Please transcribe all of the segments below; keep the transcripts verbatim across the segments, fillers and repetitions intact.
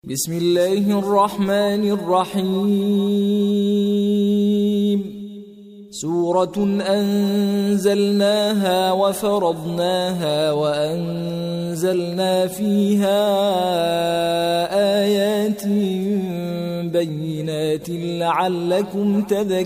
بسم الله الرحمن الرحيم. سورة أنزلناها وفرضناها وأنزلنا فيها آيات بينات لعلكم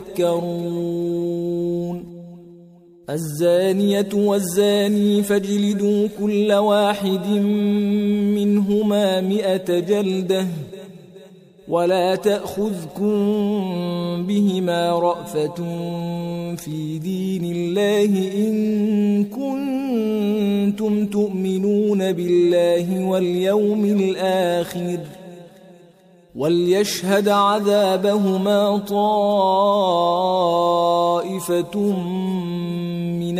تذكرون. الزانية والزاني فاجلدوا كل واحد منهما مئة جلدة ولا تأخذكم بهما رأفة في دين الله إن كنتم تؤمنون بالله واليوم الآخر وليشهد عذابهما طائفة من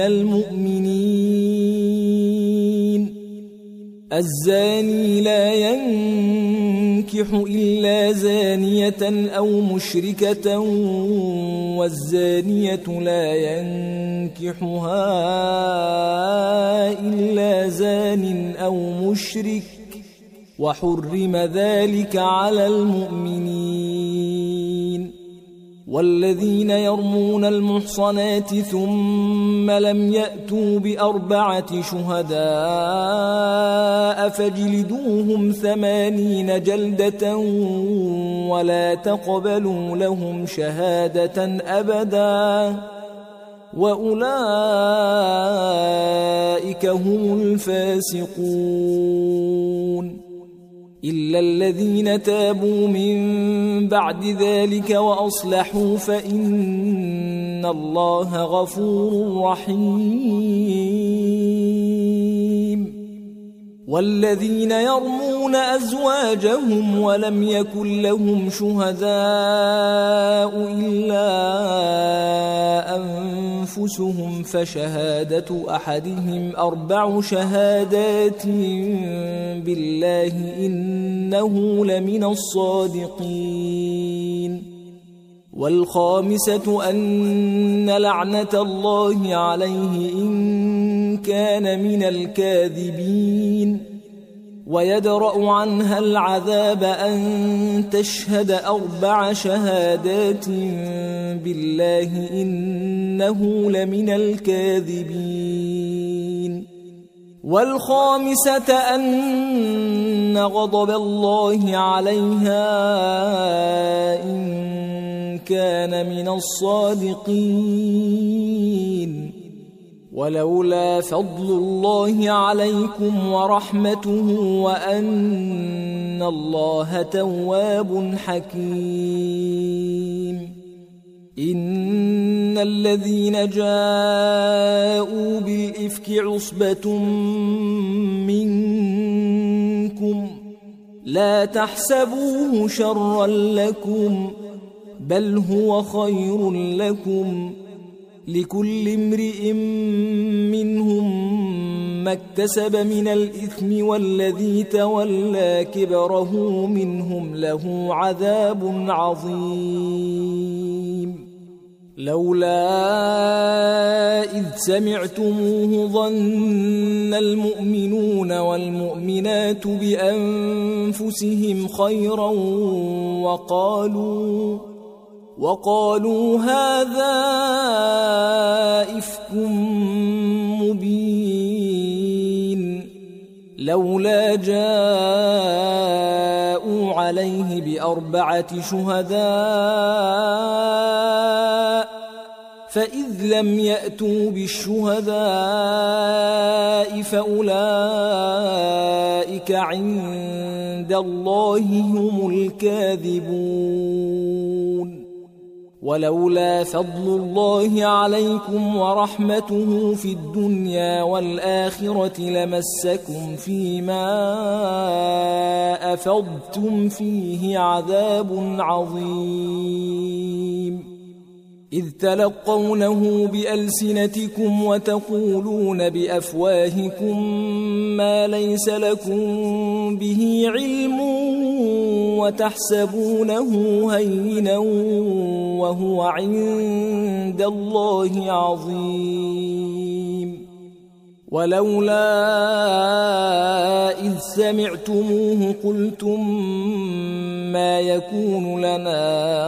المؤمنين. الزاني لا ينكح إلا زانية أو مشركة والزانية لا ينكحها إلا زان أو مشرك وحرم ذلك على المؤمنين. والذين يرمون المحصنات ثم لم يأتوا بأربعة شهداء فاجلدوهم ثمانين جلدة ولا تقبلوا لهم شهادة أبدا وأولئك هم الفاسقون. إلا الذين تابوا من بعد ذلك وأصلحوا فإن الله غفور رحيم. والذين يرمون أزواجهم ولم يكن لهم شهداء إلا أنفسهم فشهادة أحدهم أربع شهادات بالله إنه لمن الصادقين. والخامسة أن لعنة الله عليه إن كان من الكاذبين. ويدرأ عنها العذاب أن تشهد أربع شهادات بالله إنه لمن الكاذبين. والخامسة أن غضب الله عليها إن كان من الصادقين. ولولا فضل الله عليكم ورحمته وأن الله تواب حكيم. إن الذين جاءوا بالإفك عصبة منكم لا تحسبوه شرا لكم بل هو خير لكم. لكل امرئ منهم ما اكتسب من الإثم والذي تولى كبره منهم له عذاب عظيم. لولا إذ سمعتموه ظن المؤمنون والمؤمنات بأنفسهم خيرا وقالوا وقالوا هذا إفك مبين. لولا جاءوا عليه بأربعة شهداء فإذ لم يأتوا بالشهداء فأولئك عند الله هم الكاذبون. ولولا فضل الله عليكم ورحمته في الدنيا والآخرة لمسكم فيما أفضتم فيه عذاب عظيم. إذ تلقونه بألسنتكم وتقولون بأفواهكم ما ليس لكم به علم وتحسبونه هينا وهو عند الله عظيم. ولولا إذ سمعتموه قلتم ما يكون لنا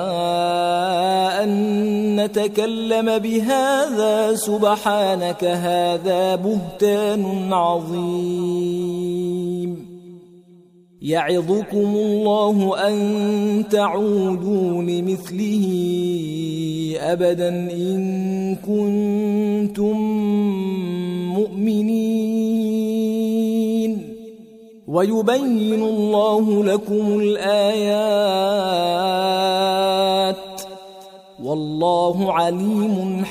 أن نتكلم بهذا سبحانك هذا بهتان عظيم يعظكم الله أن تعودوا لمثله أبدا إن كنتم مؤمنين ويبين الله لكم الآيات والله عليم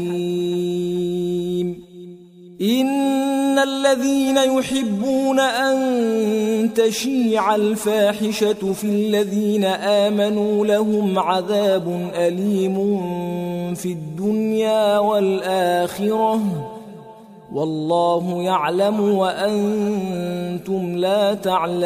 حكيم إن الذين يحبون أن تشيع الفاحشة في الذين آمنوا لهم عذاب أليم في الدنيا والآخرة والله يعلم وأنتم لا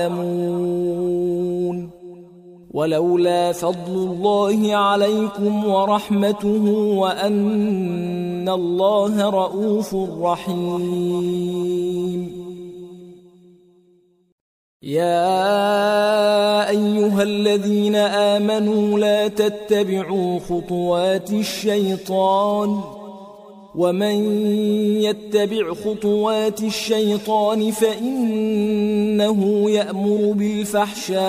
تعلمون ولولا فضل الله عليكم ورحمته وأن الله رؤوف رحيم يا أيها الذين آمنوا لا تتبعوا خطوات الشيطان ومن يتبع خطوات الشيطان فإنه يأمر بالفحشاء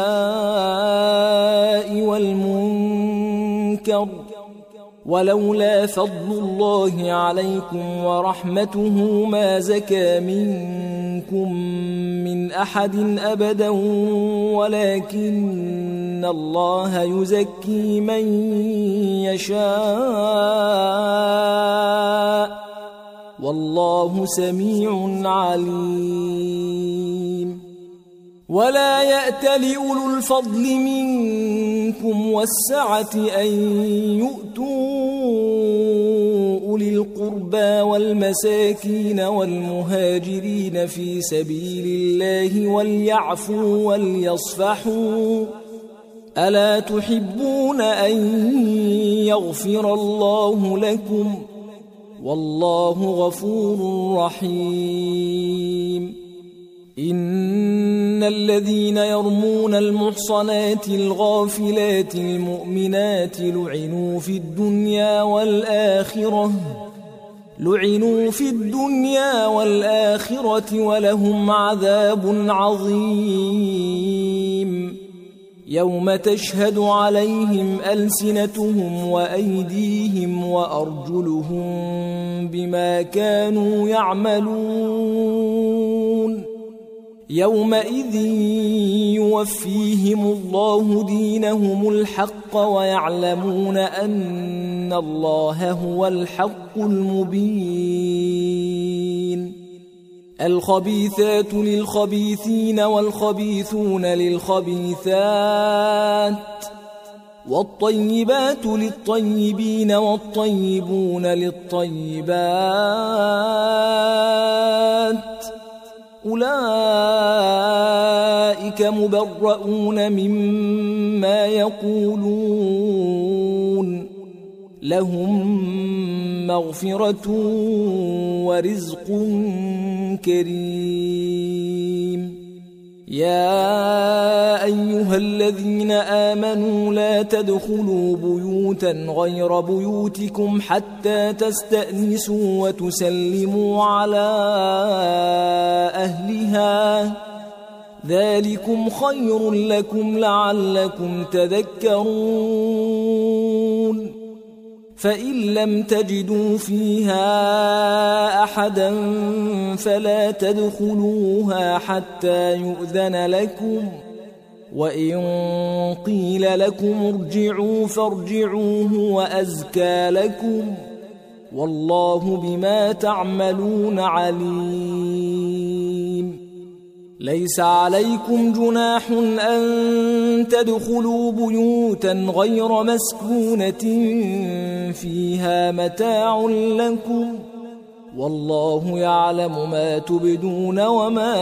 والمنكر ولولا فضل الله عليكم ورحمته ما زكى منكم من أحد أبدا ولكن الله يزكي من يشاء والله سميع عليم ولا يأتل أولو الفضل منكم والسعة أن يؤتوا أولي القربى والمساكين والمهاجرين في سبيل الله وليعفوا وليصفحوا ألا تحبون أن يغفر الله لكم والله غفور رحيم إن الذين يرمون المحصنات الغافلات المؤمنات لعنوا في الدنيا والآخرة لعنوا في الدنيا والآخرة ولهم عذاب عظيم يوم تشهد عليهم ألسنتهم وأيديهم وأرجلهم بما كانوا يعملون يومئذ يوفيهم الله دينهم الحق ويعلمون أن الله هو الحق المبين الخبيثات للخبيثين والخبيثون للخبيثات والطيبات للطيبين والطيبون للطيبات أولئك مبرؤون مما يقولون لهم مغفرة ورزق كريم يا أيها الذين آمنوا لا تدخلوا بيوتا غير بيوتكم حتى تستأنسوا وتسلموا على أهلها ذلكم خير لكم لعلكم تذكرون فإن لم تجدوا فيها أحدا فلا تدخلوها حتى يؤذن لكم وإن قيل لكم ارجعوا فارجعوا هو أزكى لكم والله بما تعملون عليم ليس عليكم جناح أن تدخلوا بيوتا غير مسكونة فيها متاع لكم والله يعلم ما تبدون وما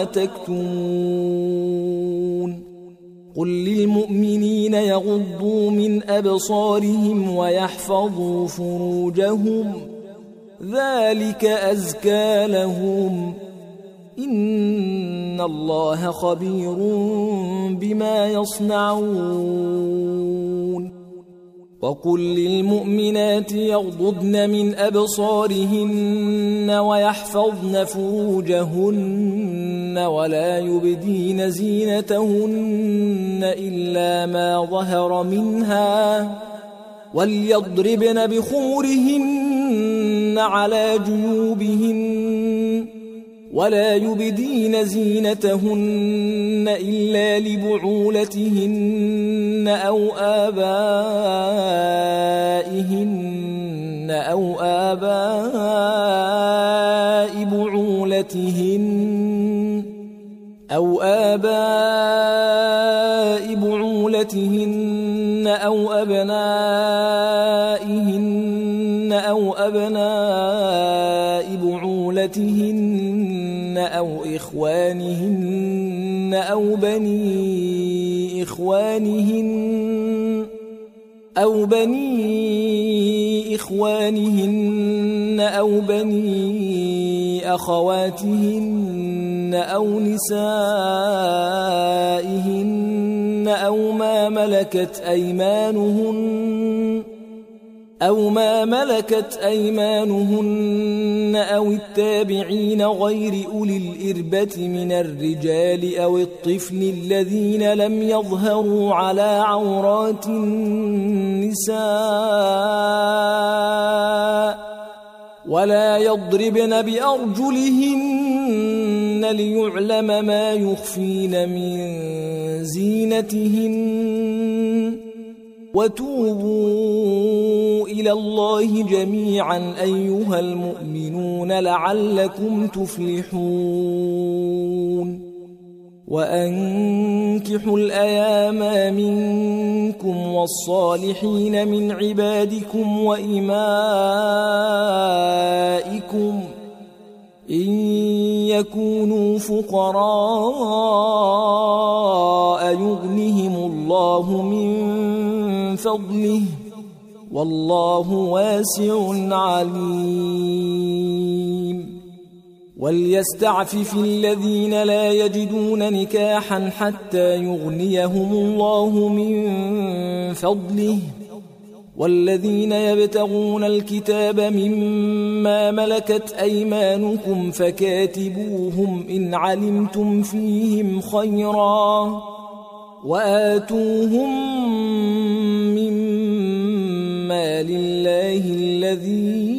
تكتمون قل للمؤمنين يغضوا من أبصارهم ويحفظوا فروجهم ذلك أزكى لهم إن الله خبير بما يصنعون وقل للمؤمنات يغضضن من أبصارهن ويحفظن فروجهن ولا يبدين زينتهن إلا ما ظهر منها وليضربن بخمرهن على جيوبهن ولا يبدين زينتهن إلا لبعولتهن أو آبائهن أو آباء بعولتهن أو آباء بعولتهن أو أبنائهن أو أبناء بعولتهن أو إخوانهن أو بني إخوانهن أو بني إخوانهن أو بني أخواتهن أو نسائهن أو ما ملكت أيمانهن أو ما ملكت أيمانهن أو التابعين غير أولي الإربة من الرجال أو الطفل الذين لم يظهروا على عورات النساء ولا يضربن بأرجلهن ليعلم ما يخفين من زينتهن وتوبوا إلى الله جميعا أيها المؤمنون لعلكم تفلحون وأنكحوا الأيام منكم والصالحين من عبادكم وإمائكم إن يكونوا فقراء يغنهم الله من فضله والله واسع عليم وليستعفف الذين لا يجدون نكاحا حتى يغنيهم الله من فضله والذين يبتغون الكتاب مما ملكت أيمانكم فكاتبوهم إن علمتم فيهم خيرا وآتوهم مما لله الذي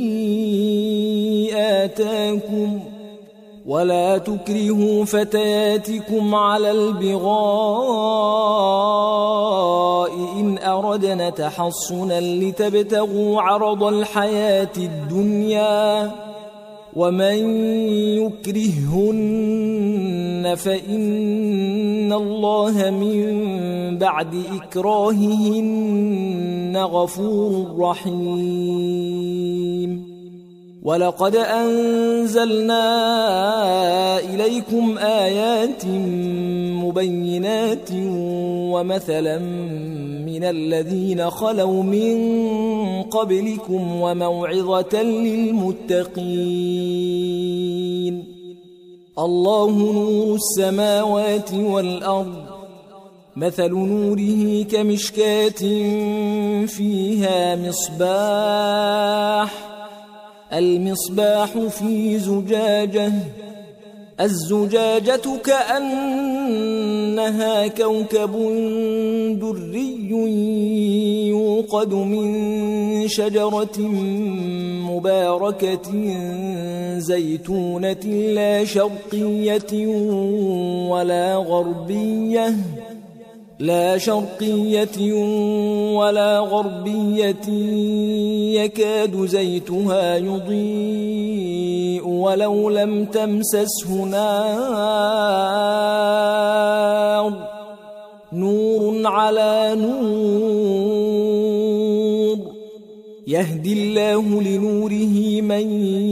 آتاكم ولا تكرهوا فتياتكم على البغاء إن أردنا تحصنا لتبتغوا عرض الحياة الدنيا ومن يكرههن فإن الله من بعد إكراههن غفور رحيم ولقد أنزلنا إليكم آيات مبينات ومثلا من الذين خلوا من قبلكم وموعظة للمتقين الله نور السماوات والأرض مثل نوره كمشكاة فيها مصباح المصباح في زجاجة الزجاجة كأنها كوكب دري يوقد من شجرة مباركة زيتونة لا شرقية ولا غربية لا شرقية ولا غربية يكاد زيتها يضيء ولو لم تمسسه نار نور على نور يهدي الله لنوره من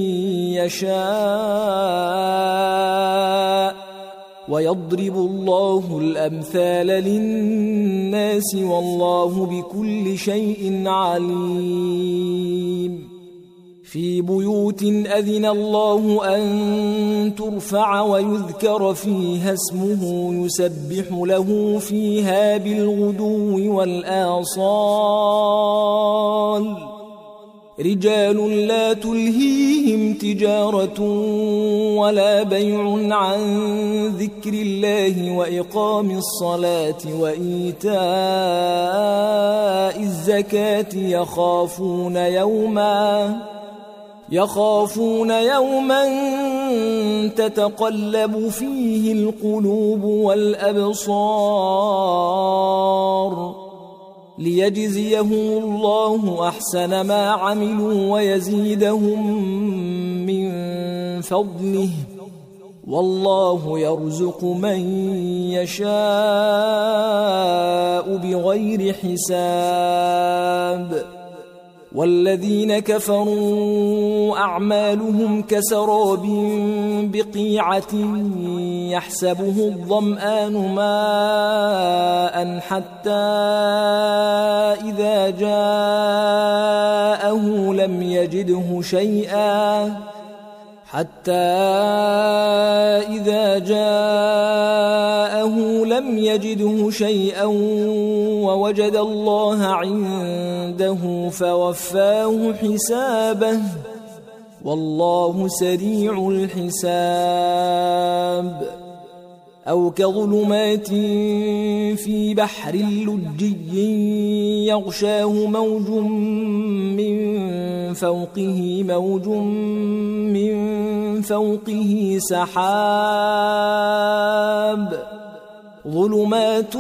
يشاء ويضرب الله الأمثال للناس والله بكل شيء عليم في بيوت أذن الله أن ترفع ويذكر فيها اسمه يسبح له فيها بالغدو والآصال رجال لا تلهيهم تجارة ولا بيع عن ذكر الله وإقام الصلاة وإيتاء الزكاة يخافون يوما يخافون يوما تتقلب فيه القلوب والأبصار ليجزيهم الله أحسن ما عملوا ويزيدهم من فضله والله يرزق من يشاء بغير حساب والذين كفروا أعمالهم كسراب بقيعة يحسبه الظمآن ماء حتى إذا جاءه لم يجده شيئا حتى إذا جاءه لم يجده شيئا ووجد الله عنده فوفاه حسابه والله سريع الحساب أو كظلمات في بحر لجي يغشاه موج من فوقه موج من فوقه سحاب ظلمات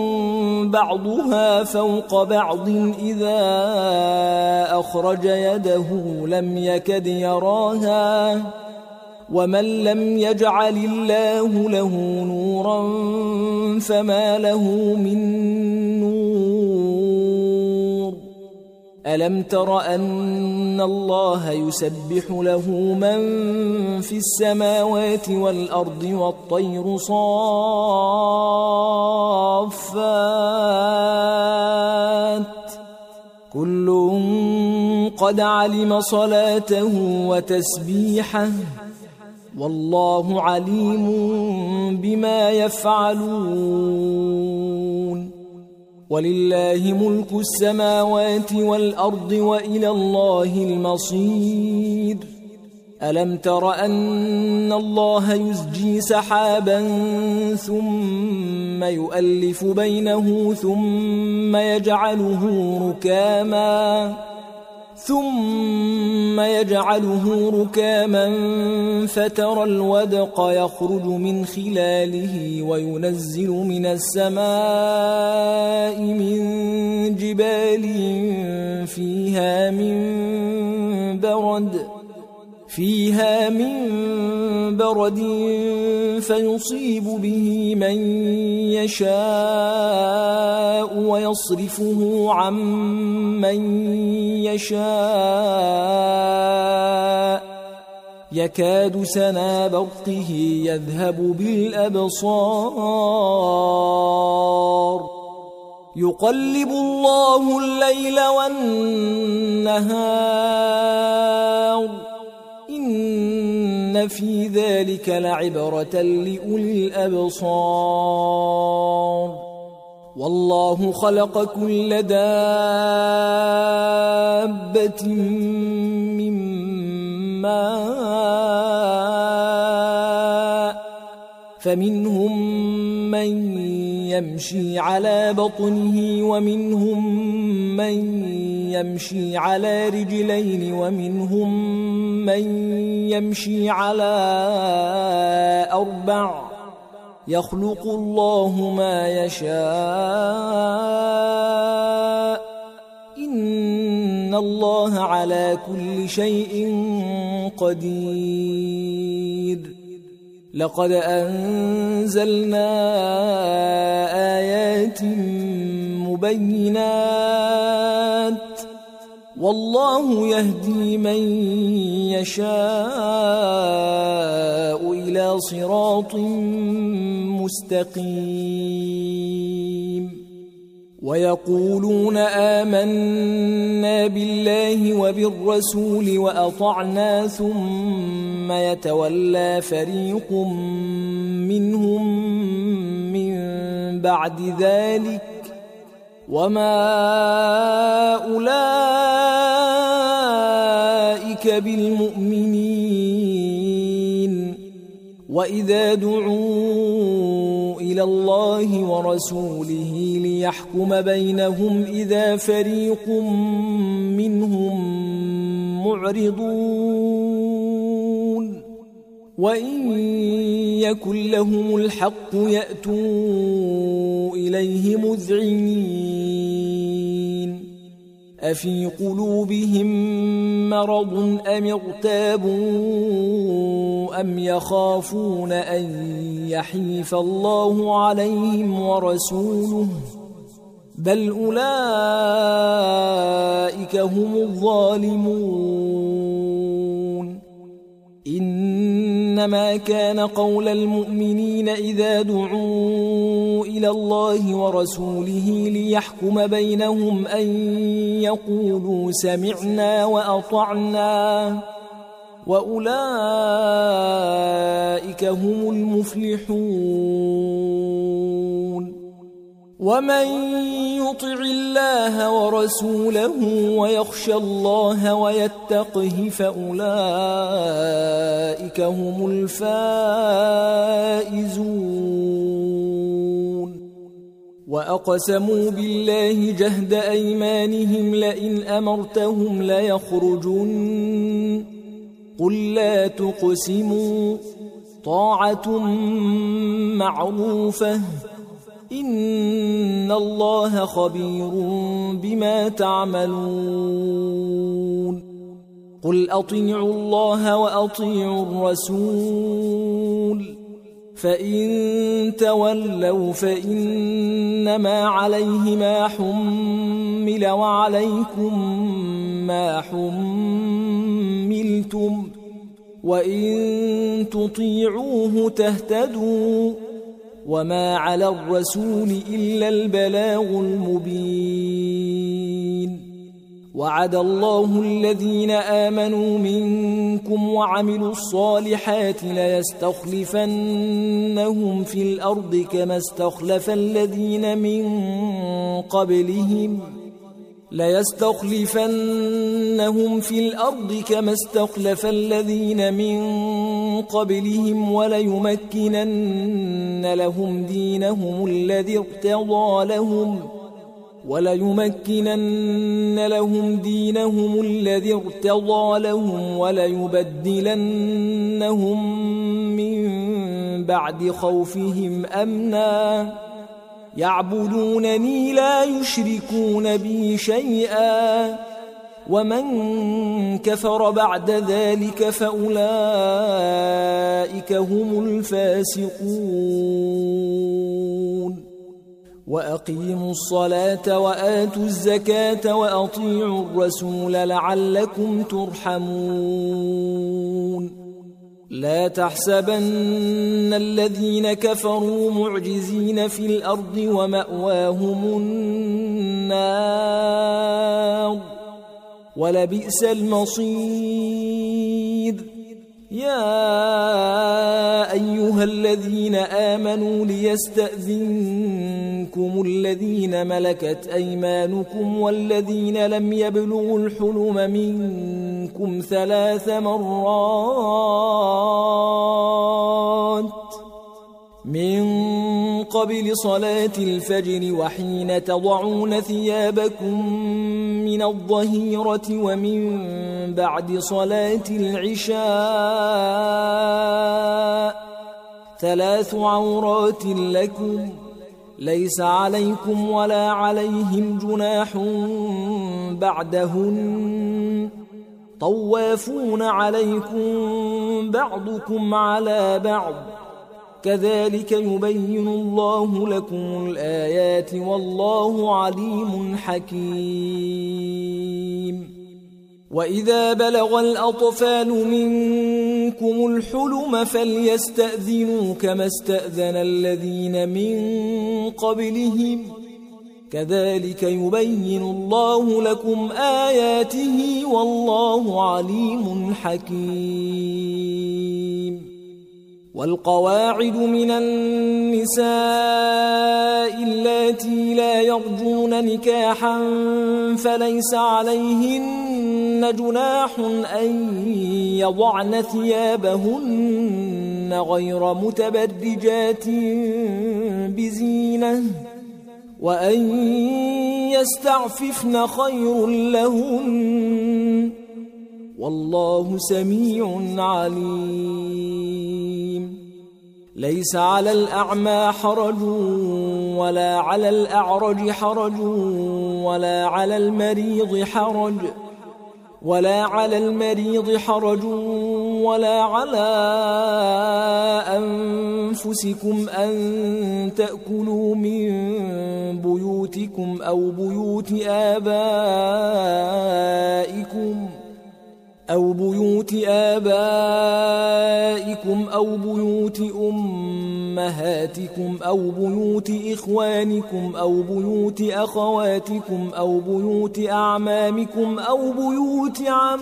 بعضها فوق بعض إذا أخرج يده لم يكد يراها ومن لم يجعل الله له نورا فما له من نور ألم تر أن الله يسبح له من في السماوات والأرض والطير صافات كل قد علم صلاته وتسبيحه والله عليم بما يفعلون ولله ملك السماوات والأرض وإلى الله المصير ألم تر أن الله يزجي سحابا ثم يؤلف بينه ثم يجعله ركاما ثم يجعله ركاما فترى الودق يخرج من خلاله وينزل من السماء من جبال فيها من برد فيها من برد فيصيب به من يشاء ويصرفه عن من يشاء يكاد سنا برقه يذهب بالأبصار يقلب الله الليل والنهار إن في ذلك لعبرة لأولي الأبصار والله خلق كل دابة من ماء فمنهم من يمشي على بطنه ومنهم من يمشي على رجلين ومنهم من يمشي على أربع يخلق الله ما يشاء إن الله على كل شيء قدير لقد أنزلنا آيات مبينات والله يهدي من يشاء إلى صراط مستقيم ويقولون آمنا بالله وبالرسول وأطعنا ثم يتولى فريق منهم من بعد ذلك وما أولئك بالمؤمنين وإذا دعوا إلى الله ورسوله ليحكم بينهم إذا فريق منهم معرضون وإن يكن لهم الحق يأتوا إليه مذعنين أفي قلوبهم مرض أم ارتابوا أم يخافون أن يحيف الله عليهم ورسوله بل أولئك هم الظالمون إنما كان قول المؤمنين إذا دعوا إلى الله ورسوله ليحكم بينهم أن يقولوا سمعنا وأطعنا وأولئك هم المفلحون ومن يطع الله ورسوله ويخشى الله ويتقه فأولئك هم الفائزون وأقسموا بالله جهد أيمانهم لئن أمرتهم ليخرجن قل لا تقسموا طاعة معروفة إن الله خبير بما تعملون قل أطيعوا الله وأطيعوا الرسول فإن تولوا فإنما عليه ما حمل وعليكم ما حملتم وإن تطيعوه تهتدوا وما على الرسول إلا البلاغ المبين وعد الله الذين آمنوا منكم وعملوا الصالحات ليستخلفنهم في الأرض كما استخلف الذين من قبلهم ليستخلفنهم في الأرض كما استخلف الذين من قبلهم وليمكنن لهم دينهم الذي ارتضى لهم وليمكنن لهم دينهم الذي ارتضى لهم وليبدلنهم من بعد خوفهم أمنا يعبدونني لا يشركون بي شيئا ومن كفر بعد ذلك فأولئك هم الفاسقون وأقيموا الصلاة وآتوا الزكاة وأطيعوا الرسول لعلكم ترحمون لا تحسبن الذين كفروا معجزين في الأرض ومأواهم النار ولبئس المصير يا أيها الذين آمنوا ليستأذنكم الذين ملكت أيمانكم والذين لم يبلغوا الحلم منكم ثلاث مرات من قبل صلاة الفجر وحين تضعون ثيابكم من الظهيرة ومن بعد صلاة العشاء ثلاث عورات لكم ليس عليكم ولا عليهم جناح بعدهن طوافون عليكم بعضكم على بعض كذلك يبين الله لكم الآيات والله عليم حكيم وإذا بلغ الأطفال منكم الحلم فليستأذنوا كما استأذن الذين من قبلهم كذلك يبين الله لكم آياته والله عليم حكيم. والقواعد من النساء اللاتي لا يرجون نكاحا فليس عليهن جناح أن يضعن ثيابهن غير متبرجات بزينة وأن يستعففن خير لهن والله سميع عليم. ليس على الأعمى حرج ولا على الأعرج حرج ولا على المريض حرج ولا على المريض حرج ولا على أنفسكم أن تأكلوا من بيوتكم أو بيوت آبائكم أو بيوت آبائكم أو بيوت أمهاتكم أو بيوت إخوانكم أو بيوت أخواتكم أو بيوت أعمامكم أو بيوت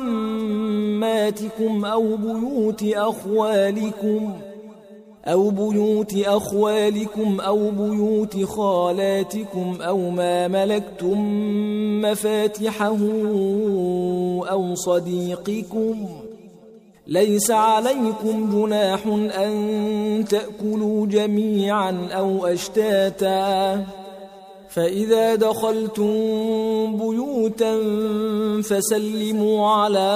عماتكم أو بيوت أخوالكم أو بيوت أخوالكم أو بيوت خالاتكم أو ما ملكتم مفاتحه أو صديقكم. ليس عليكم جناح أن تأكلوا جميعا أو أشتاتا فإذا دخلتم بيوتا فسلموا على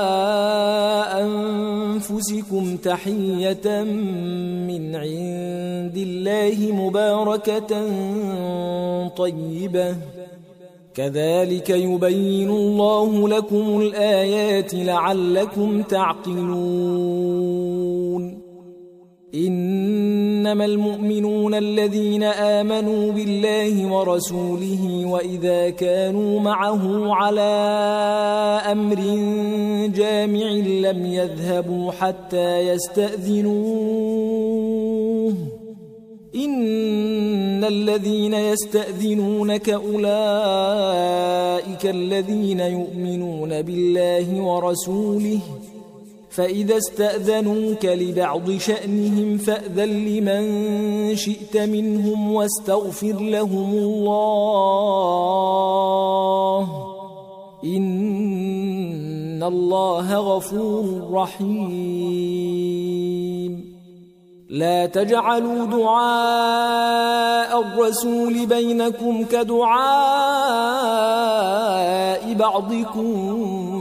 أنفسكم تحية من عند الله مباركة طيبة كذلك يبين الله لكم الآيات لعلكم تعقلون. إنما المؤمنون الذين آمنوا بالله ورسوله وإذا كانوا معه على أمر جامع لم يذهبوا حتى يستأذنوه إن الذين يستأذنونك أولئك الذين يؤمنون بالله ورسوله فإذا استأذنوك لبعض شأنهم فأذن لمن شئت منهم واستغفر لهم الله إن الله غفور رحيم. لا تجعلوا دعاء الرسول بينكم كدعاء بعضكم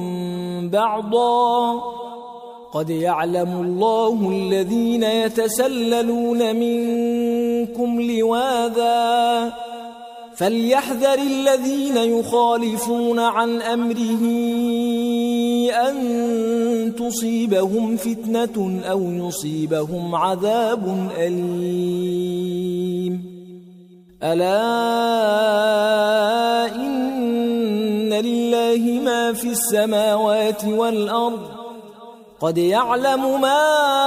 بعضا قد يعلم الله الذين يتسللون منكم لواذا فليحذر الذين يخالفون عن أمره أن تصيبهم فتنة أو يصيبهم عذاب أليم. ألا إن لله ما في السماوات والأرض قد يعلم ما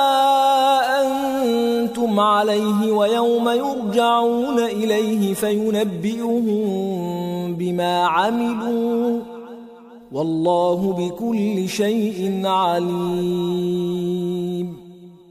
أنتم عليه ويوم يرجعون إليه فينبئهم بما عملوا والله بكل شيء عليم.